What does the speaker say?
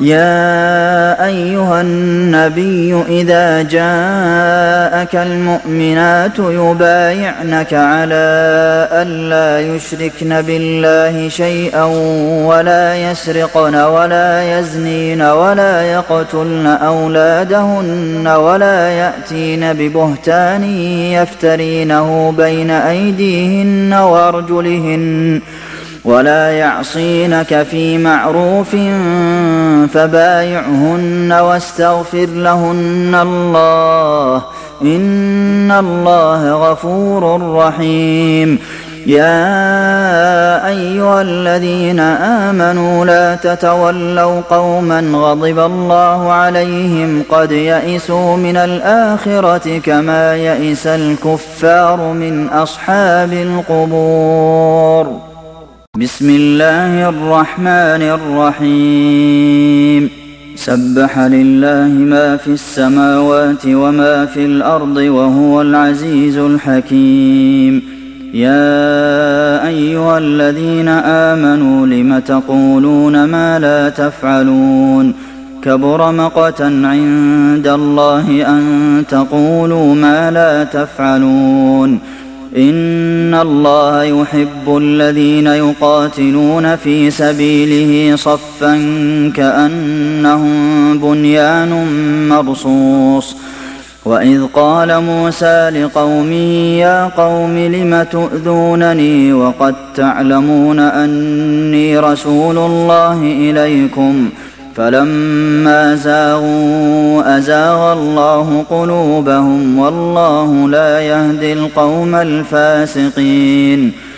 يَا أَيُّهَا النَّبِيُّ إِذَا جَاءَكَ الْمُؤْمِنَاتُ يُبَايِعْنَكَ عَلَىٰ أَلَّا يُشْرِكْنَ بِاللَّهِ شَيْئًا وَلَا يَسْرِقْنَ وَلَا يَزْنِينَ وَلَا يَقْتُلْنَ أَوْلَادَهُنَّ وَلَا يَأْتِينَ بِبُهْتَانٍ يَفْتَرِينَهُ بَيْنَ أَيْدِيهِنَّ وَأَرْجُلِهِنَّ وَلَا يَعْصِينَكَ فِي مَعْرُوفٍ فَبَايِعْهُنَّ وَاسْتَغْفِرْ لَهُنَّ اللَّهَ ۖ إِنَّ اللَّهَ غَفُورٌ رَّحِيمٌ يَا أَيُّهَا الَّذِينَ آمَنُوا لَا تَتَوَلَّوْا قَوْمًا غَضِبَ اللَّهُ عَلَيْهِمْ قَدْ يَئِسُوا مِنَ الْآخِرَةِ كَمَا يَئِسَ الْكُفَّارُ مِنْ أَصْحَابِ الْقُبُورِ بسم الله الرحمن الرحيم سبح لله ما في السماوات وما في الأرض وهو العزيز الحكيم يا أيها الذين آمنوا لم تقولون ما لا تفعلون كبر مقتا عند الله أن تقولوا ما لا تفعلون إن الله يحب الذين يقاتلون في سبيله صفا كأنهم بنيان مرصوص وإذ قال موسى لقومه يا قوم لم تؤذونني وقد تعلمون أني رسول الله إليكم فلما زاغوا أزاغ الله قلوبهم والله لا يهدي القوم الفاسقين